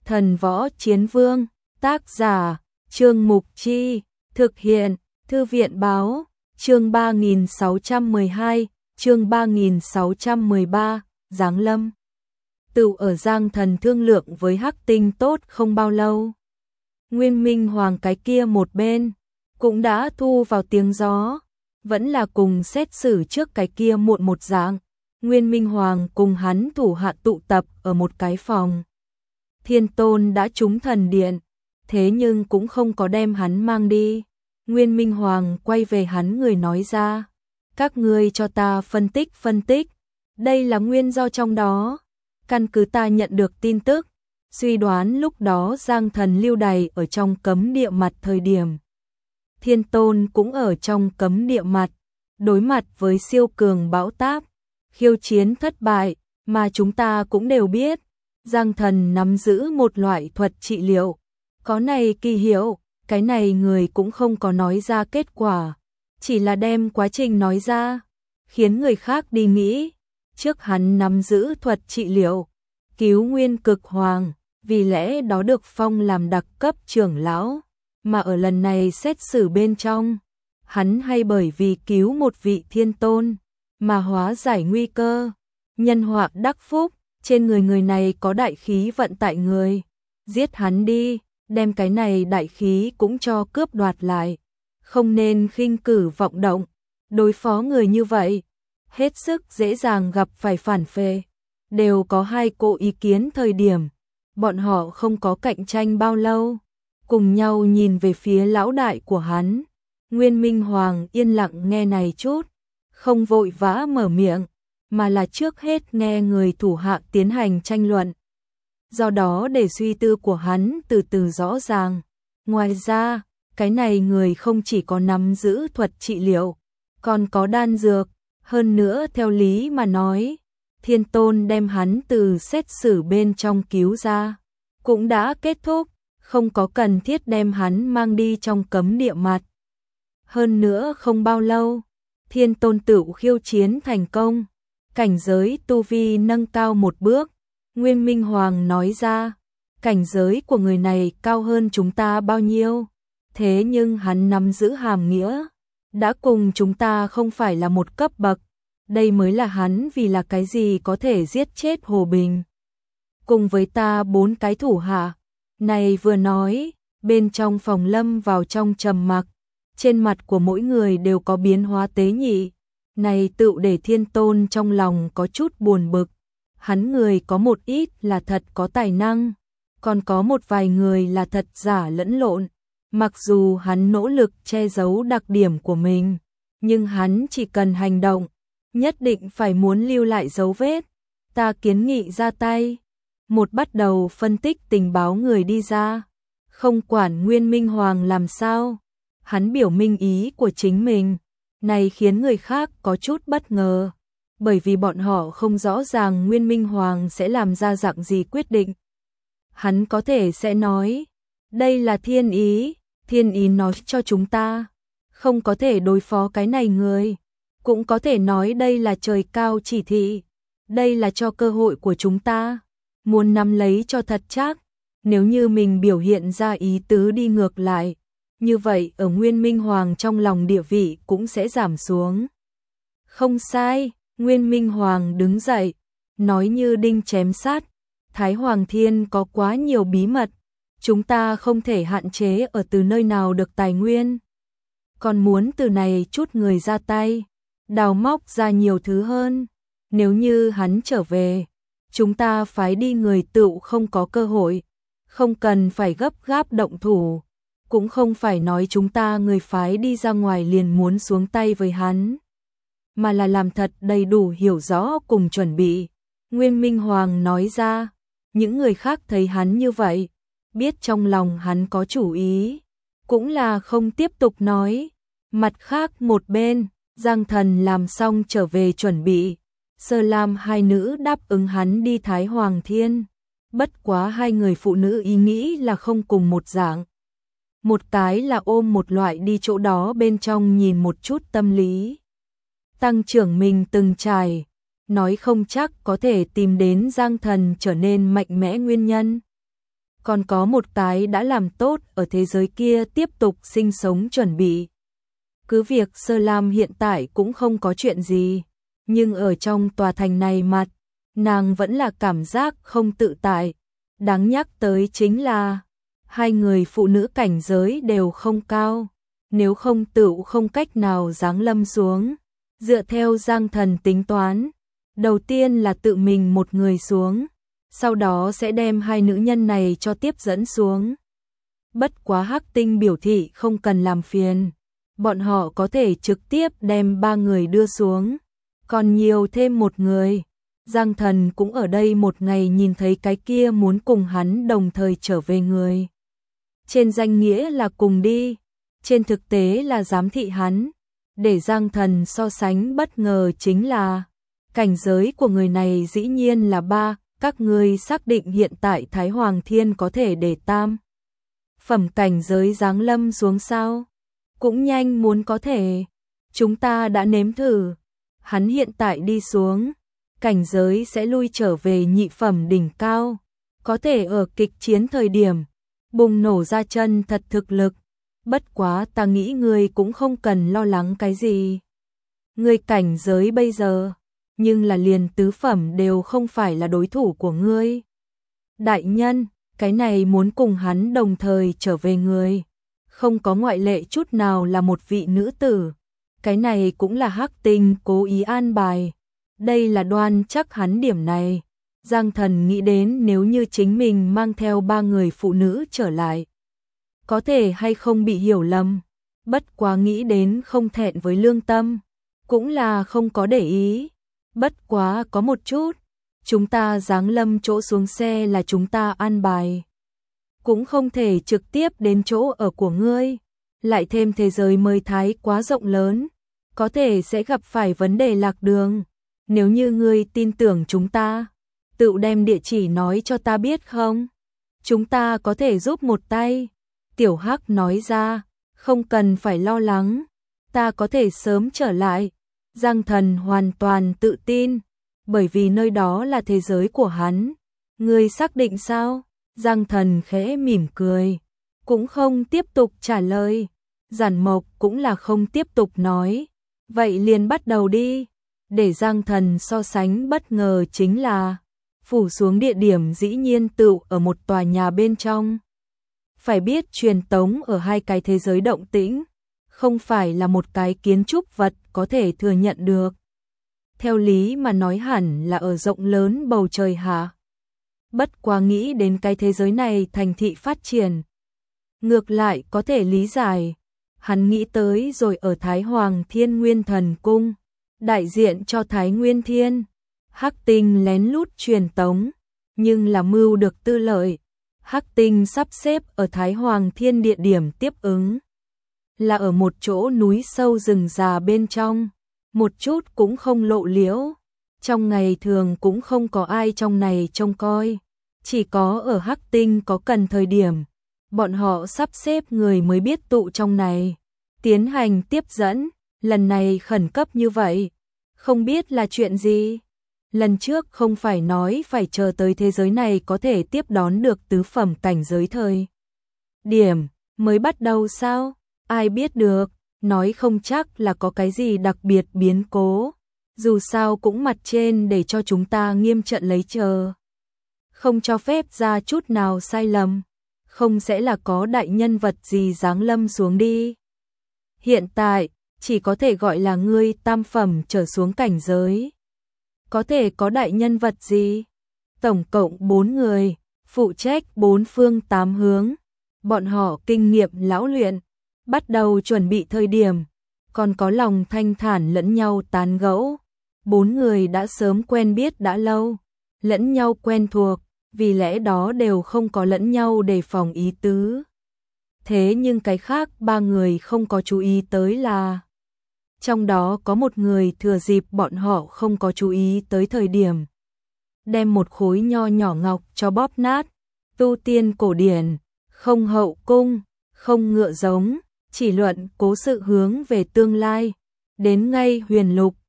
Thần Võ Chiến Vương, tác giả, Trương Mục Chi, thực hiện, Thư viện Báo, chương 3612, chương 3613, Giáng Lâm. Tựu ở Giang Thần thương lượng với Hắc Tinh tốt không bao lâu. Nguyên Minh Hoàng cái kia một bên, cũng đã thu vào tiếng gió, vẫn là cùng xét xử trước cái kia muộn một dạng. Nguyên Minh Hoàng cùng hắn thủ hạ tụ tập ở một cái phòng. Thiên Tôn đã trúng thần điện, thế nhưng cũng không có đem hắn mang đi. Nguyên Minh Hoàng quay về hắn người nói ra, các ngươi cho ta phân tích, đây là nguyên do trong đó. Căn cứ ta nhận được tin tức, suy đoán lúc đó Giang Thần lưu đày ở trong cấm địa mặt thời điểm. Thiên Tôn cũng ở trong cấm địa mặt, đối mặt với siêu cường bão táp, khiêu chiến thất bại, mà chúng ta cũng đều biết. Giang Thần nắm giữ một loại thuật trị liệu, có này kỳ hiệu, cái này người cũng không có nói ra kết quả, chỉ là đem quá trình nói ra, khiến người khác đi nghĩ. Trước hắn nắm giữ thuật trị liệu, cứu Nguyên Cực Hoàng, vì lẽ đó được phong làm đặc cấp trưởng lão, mà ở lần này xét xử bên trong, hắn hay bởi vì cứu một vị thiên tôn, mà hóa giải nguy cơ, nhân họa đắc phúc, trên người này có đại khí vận tại người, giết hắn đi, đem cái này đại khí cũng cho cướp đoạt lại, không nên khinh cử vọng động, đối phó người như vậy, hết sức dễ dàng gặp phải phản phệ. Đều có hai cỗ ý kiến thời điểm, bọn họ không có cạnh tranh bao lâu, cùng nhau nhìn về phía lão đại của hắn. Nguyên Minh Hoàng yên lặng nghe này chút, không vội vã mở miệng, mà là trước hết nghe người thủ hạ tiến hành tranh luận. Do đó để suy tư của hắn từ từ rõ ràng. Ngoài ra, cái này người không chỉ có nắm giữ thuật trị liệu, còn có đan dược, hơn nữa theo lý mà nói, Thiên Tôn đem hắn từ xét xử bên trong cứu ra, cũng đã kết thúc, không có cần thiết đem hắn mang đi trong cấm địa mặt. Hơn nữa không bao lâu, Thiên Tôn tự khiêu chiến thành công, cảnh giới tu vi nâng cao một bước. Nguyên Minh Hoàng nói ra, cảnh giới của người này cao hơn chúng ta bao nhiêu, thế nhưng hắn nắm giữ hàm nghĩa, đã cùng chúng ta không phải là một cấp bậc. Đây mới là hắn vì là cái gì có thể giết chết Hồ Bình. Cùng với ta 4 cái thủ hạ. Này vừa nói, bên trong phòng lâm vào trong trầm mặc, trên mặt của mỗi người đều có biến hóa tế nhị. Này tự để Thiên Tôn trong lòng có chút buồn bực. Hắn người có một ít là thật có tài năng, còn có một vài người là thật giả lẫn lộn. Mặc dù hắn nỗ lực che giấu đặc điểm của mình, nhưng hắn chỉ cần hành động, nhất định phải muốn lưu lại dấu vết. Ta kiến nghị ra tay. Một bắt đầu phân tích tình báo người đi ra. Không quản Nguyên Minh Hoàng làm sao. Hắn biểu minh ý của chính mình. Này khiến người khác có chút bất ngờ. Bởi vì bọn họ không rõ ràng Nguyên Minh Hoàng sẽ làm ra dạng gì quyết định. Hắn có thể sẽ nói. Đây là thiên ý. Thiên ý nói cho chúng ta. Không có thể đối phó cái này người. Cũng có thể nói đây là trời cao chỉ thị, đây là cho cơ hội của chúng ta, muốn nắm lấy cho thật chắc. Nếu như mình biểu hiện ra ý tứ đi ngược lại, như vậy ở Nguyên Minh Hoàng trong lòng địa vị cũng sẽ giảm xuống. Không sai, Nguyên Minh Hoàng đứng dậy, nói như đinh chém sát, Thái Hoàng Thiên có quá nhiều bí mật, chúng ta không thể hạn chế ở từ nơi nào được tài nguyên, còn muốn từ này chút người ra tay, đào móc ra nhiều thứ hơn. Nếu như hắn trở về, chúng ta phái đi người tựu không có cơ hội, không cần phải gấp gáp động thủ, cũng không phải nói chúng ta người phái đi ra ngoài liền muốn xuống tay với hắn, mà là làm thật đầy đủ hiểu rõ cùng chuẩn bị. Nguyên Minh Hoàng nói ra, những người khác thấy hắn như vậy, biết trong lòng hắn có chủ ý, cũng là không tiếp tục nói. Mặt khác một bên, Giang Thần làm xong trở về chuẩn bị, Sơ Lam hai nữ đáp ứng hắn đi Thái Hoàng Thiên. Bất quá hai người phụ nữ ý nghĩ là không cùng một dạng. Một cái là ôm một loại đi chỗ đó bên trong nhìn một chút tâm lý. Tăng trưởng mình từng trải, nói không chắc có thể tìm đến Giang Thần trở nên mạnh mẽ nguyên nhân. còn có một cái đã làm tốt ở thế giới kia tiếp tục sinh sống chuẩn bị. Cứ việc Sơ Lam hiện tại cũng không có chuyện gì, nhưng ở trong tòa thành này mặt, nàng vẫn là cảm giác không tự tại. Đáng nhắc tới chính là, hai người phụ nữ cảnh giới đều không cao, nếu không tựu không cách nào giáng lâm xuống. Dựa theo Giang Thần tính toán, đầu tiên là tự mình một người xuống, sau đó sẽ đem hai nữ nhân này cho tiếp dẫn xuống. Bất quá Hắc Tinh biểu thị không cần làm phiền, bọn họ có thể trực tiếp đem ba người đưa xuống, còn nhiều thêm một người. Giang Thần cũng ở đây một ngày nhìn thấy cái kia muốn cùng hắn đồng thời trở về người. Trên danh nghĩa là cùng đi, trên thực tế là giám thị hắn. Để Giang Thần so sánh bất ngờ chính là, cảnh giới của người này dĩ nhiên là 3, các ngươi xác định hiện tại Thái Hoàng Thiên có thể để tam phẩm cảnh giới giáng lâm xuống sao? Cũng nhanh muốn có thể, chúng ta đã nếm thử, hắn hiện tại đi xuống, cảnh giới sẽ lui trở về nhị phẩm đỉnh cao, có thể ở kịch chiến thời điểm, bùng nổ ra chân thật thực lực. Bất quá ta nghĩ ngươi cũng không cần lo lắng cái gì. Ngươi cảnh giới bây giờ, nhưng là liền tứ phẩm đều không phải là đối thủ của ngươi. Đại nhân, cái này muốn cùng hắn đồng thời trở về người, không có ngoại lệ chút nào là một vị nữ tử. Cái này cũng là Hắc Tinh cố ý an bài. Đây là đoan chắc hắn điểm này. Giang Thần nghĩ đến nếu như chính mình mang theo 3 người phụ nữ trở lại, có thể hay không bị hiểu lầm. Bất quá nghĩ đến không thẹn với lương tâm, cũng là không có để ý. Bất quá có một chút, chúng ta giáng lâm chỗ xuống xe là chúng ta an bài, cũng không thể trực tiếp đến chỗ ở của ngươi. Lại thêm thế giới mới thái quá rộng lớn, có thể sẽ gặp phải vấn đề lạc đường. Nếu như ngươi tin tưởng chúng ta, tự đem địa chỉ nói cho ta biết không? Chúng ta có thể giúp một tay. Tiểu Hắc nói ra, không cần phải lo lắng, ta có thể sớm trở lại. Giang Thần hoàn toàn tự tin, bởi vì nơi đó là thế giới của hắn. Ngươi xác định sao? Giang Thần khẽ mỉm cười, cũng không tiếp tục trả lời. Giản Mộc cũng là không tiếp tục nói, vậy liền bắt đầu đi. Để Giang Thần so sánh bất ngờ chính là, phủ xuống địa điểm dĩ nhiên tựu ở một tòa nhà bên trong. Phải biết truyền tống ở hai cái thế giới động tĩnh, không phải là một cái kiến trúc vật có thể thừa nhận được. Theo lý mà nói hẳn là ở rộng lớn bầu trời hạ. Bất quá nghĩ đến cái thế giới này thành thị phát triển, ngược lại có thể lý giải. Hắn nghĩ tới rồi ở Thái Hoàng Thiên Nguyên Thần Cung, đại diện cho Thái Nguyên Thiên. Hắc Tinh lén lút truyền tống, nhưng là mưu được tư lợi. Hắc Tinh sắp xếp ở Thái Hoàng Thiên địa điểm tiếp ứng, là ở một chỗ núi sâu rừng già bên trong, một chút cũng không lộ liễu. Trong ngày thường cũng không có ai trong này trông coi, chỉ có ở Hắc Tinh có cần thời điểm, bọn họ sắp xếp người mới biết tụ trong này, tiến hành tiếp dẫn. Lần này khẩn cấp như vậy, không biết là chuyện gì. Lần trước không phải nói phải chờ tới thế giới này có thể tiếp đón được tứ phẩm cảnh giới thời điểm mới bắt đầu sao? Ai biết được, nói không chắc là có cái gì đặc biệt biến cố. Dù sao cũng mặt trên để cho chúng ta nghiêm trận lấy chờ, không cho phép ra chút nào sai lầm, không sẽ là có đại nhân vật gì giáng lâm xuống đi. Hiện tại, chỉ có thể gọi là ngươi tam phẩm trở xuống cảnh giới. Có thể có đại nhân vật gì? Tổng cộng 4 người, phụ trách 4 phương 8 hướng. Bọn họ kinh nghiệm lão luyện, bắt đầu chuẩn bị thời điểm, còn có lòng thanh thản lẫn nhau tán gẫu. 4 người đã sớm quen biết đã lâu, lẫn nhau quen thuộc, vì lẽ đó đều không có lẫn nhau đề phòng ý tứ. Thế nhưng cái khác 3 người không có chú ý tới là, trong đó có một người thừa dịp bọn họ không có chú ý tới thời điểm, đem một khối nho nhỏ ngọc cho bóp nát. Tu tiên cổ điển, không hậu cung, không ngựa giống, chỉ luận cố sự hướng về tương lai, đến ngay huyền lục,